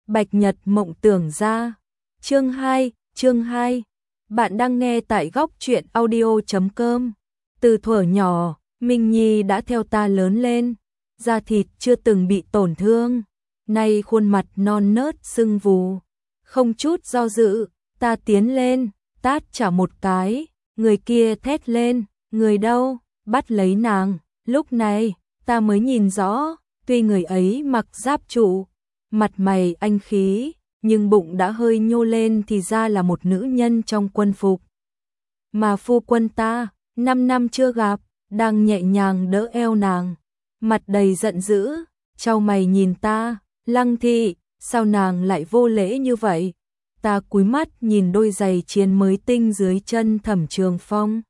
Bạch Nhật mộng tưởng ra. Chương 2. Bạn đang nghe tại góc truyện audio.com. Từ thuở nhỏ, Minh Nhi đã theo ta lớn lên, da thịt chưa từng bị tổn thương, nay khuôn mặt non nớt sưng vù, không chút do dự, ta tiến lên, tát chả một cái, người kia thét lên, người đâu, bắt lấy nàng, lúc này, ta mới nhìn rõ, tuy người ấy mặc giáp trụ, mặt mày anh khí, nhưng bụng đã hơi nhô lên thì ra là một nữ nhân trong quân phục. Mà phu quân ta, 5 năm chưa gặp, đang nhẹ nhàng đỡ eo nàng, mặt đầy giận dữ, chau mày nhìn ta, Lăng Thị, sao nàng lại vô lễ như vậy? Ta cúi mắt nhìn đôi giày chiến mới tinh dưới chân Thẩm Trường Phong.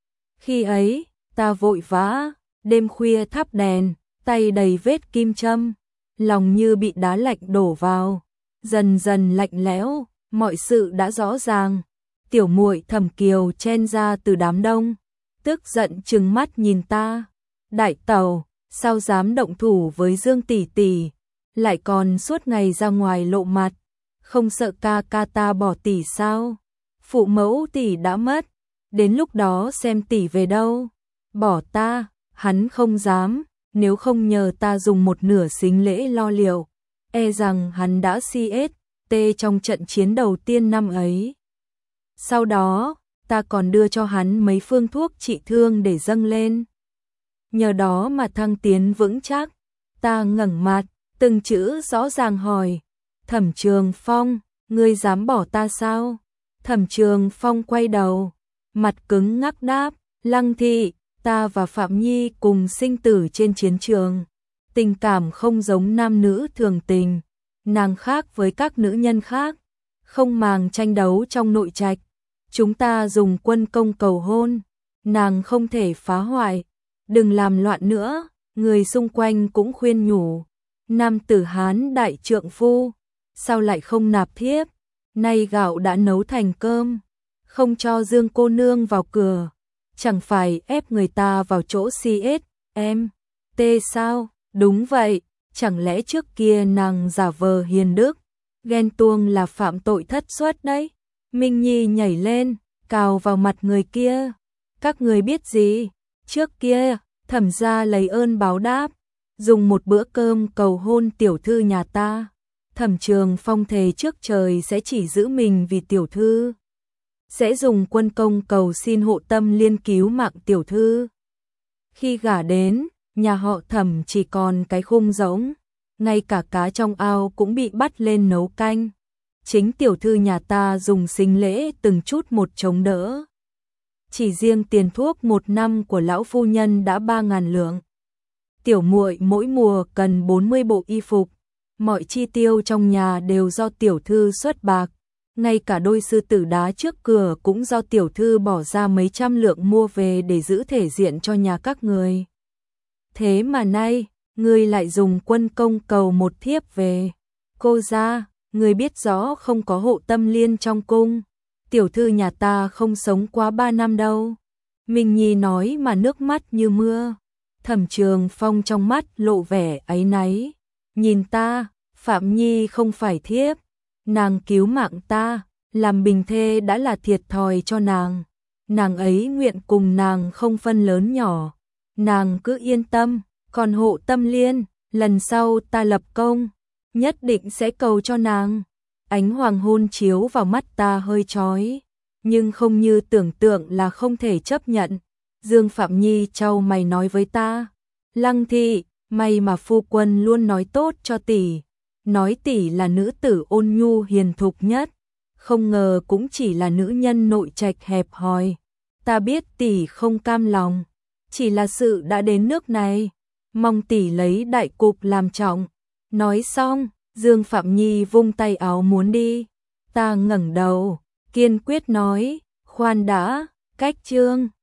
Khi ấy, ta vội vã, đêm khuya thắp đèn, tay đầy vết kim châm, lòng như bị đá lạnh đổ vào, dần dần lạnh lẽo, mọi sự đã rõ ràng. Tiểu muội Thẩm Kiều chen ra từ đám đông, tức giận trừng mắt nhìn ta, đại tẩu, sao dám động thủ với Dương tỷ tỷ, lại còn suốt ngày ra ngoài lộ mặt, không sợ ca ca ta bỏ tỷ sao? Phụ mẫu tỷ đã mất, đến lúc đó xem tỷ về đâu, bỏ ta, hắn không dám, nếu không nhờ ta dùng một nửa sính lễ lo liệu, e rằng hắn đã CST trong trận chiến đầu tiên năm ấy. Sau đó, ta còn đưa cho hắn mấy phương thuốc trị thương để dâng lên. Nhờ đó mà thăng tiến vững chắc. Ta ngẩng mặt, từng chữ rõ ràng hỏi, Thẩm Trường Phong, ngươi dám bỏ ta sao? Thẩm Trường Phong quay đầu, mặt cứng ngắc đáp, Lăng Thị, ta và Phạm Nhi cùng sinh tử trên chiến trường. Tình cảm không giống nam nữ thường tình, nàng khác với các nữ nhân khác, không màng tranh đấu trong nội trạch. Chúng ta dùng quân công cầu hôn, nàng không thể phá hoại, đừng làm loạn nữa, người xung quanh cũng khuyên nhủ. Nam tử Hán đại trượng phu, sao lại không nạp thiếp, nay gạo đã nấu thành cơm, không cho Dương cô nương vào cửa, chẳng phải ép người ta vào chỗ CST sao? Đúng vậy, chẳng lẽ trước kia nàng giả vờ hiền đức, ghen tuông là phạm tội thất xuất đấy. Minh Nhi nhảy lên, cào vào mặt người kia. Các người biết gì? Trước kia, Thẩm gia lấy ơn báo đáp, dùng một bữa cơm cầu hôn tiểu thư nhà ta. Thẩm Trường Phong thề trước trời sẽ chỉ giữ mình vì tiểu thư, sẽ dùng quân công cầu xin hộ tâm liên cứu mạng tiểu thư. Khi gả đến, nhà họ Thẩm chỉ còn cái khung rỗng, ngay cả cá trong ao cũng bị bắt lên nấu canh. Chính tiểu thư nhà ta dùng sính lễ từng chút một chống đỡ. Chỉ riêng tiền thuốc 1 năm của lão phu nhân đã 3.000 lượng. Tiểu muội mỗi mùa cần 40 bộ y phục, mọi chi tiêu trong nhà đều do tiểu thư xuất bạc, ngay cả đôi sư tử đá trước cửa cũng do tiểu thư bỏ ra mấy trăm lượng mua về để giữ thể diện cho nhà các người. Thế mà nay, ngươi lại dùng quân công cầu một thiếp về. Cô gia, người biết rõ không có hộ tâm liên trong cung, tiểu thư nhà ta không sống quá 3 năm đâu. Minh Nhi nói mà nước mắt như mưa. Thẩm Trường Phong trong mắt lộ vẻ áy náy, nhìn ta, Phạm Nhi không phải thiếp, nàng cứu mạng ta, làm bình thê đã là thiệt thòi cho nàng ấy nguyện cùng nàng không phân lớn nhỏ, nàng cứ yên tâm, còn hộ tâm liên, lần sau ta lập công, nhất định sẽ cầu cho nàng. Ánh hoàng hôn chiếu vào mắt ta hơi chói, nhưng không như tưởng tượng là không thể chấp nhận. Dương Phạm Nhi chau mày nói với ta, Lăng Thị, may mà phu quân luôn nói tốt cho tỷ, nói tỷ là nữ tử ôn nhu hiền thục nhất, không ngờ cũng chỉ là nữ nhân nội trạch hẹp hòi. Ta biết tỷ không cam lòng, chỉ là sự đã đến nước này, mong tỷ lấy đại cục làm trọng. Nói xong, Dương Phạm Nhi vung tay áo muốn đi. Ta ngẩng đầu, kiên quyết nói, khoan đã, cách chương.